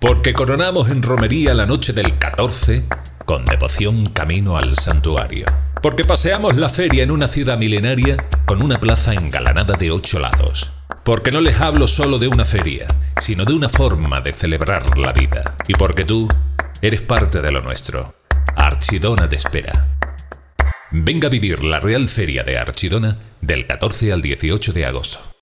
Porque coronamos en romería la noche del 14 con devoción camino al santuario. Porque paseamos la feria en una ciudad milenaria con una plaza engalanada de 8 lados. Porque no les hablo solo de una feria, sino de una forma de celebrar la vida. Y porque tú eres parte de lo nuestro. Archidona te espera. Venga a vivir la Real Feria de Archidona del 14 al 18 de agosto.